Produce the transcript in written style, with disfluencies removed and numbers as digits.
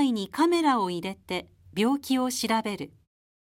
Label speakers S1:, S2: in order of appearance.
S1: 体にカメラを入れて病気を調べる。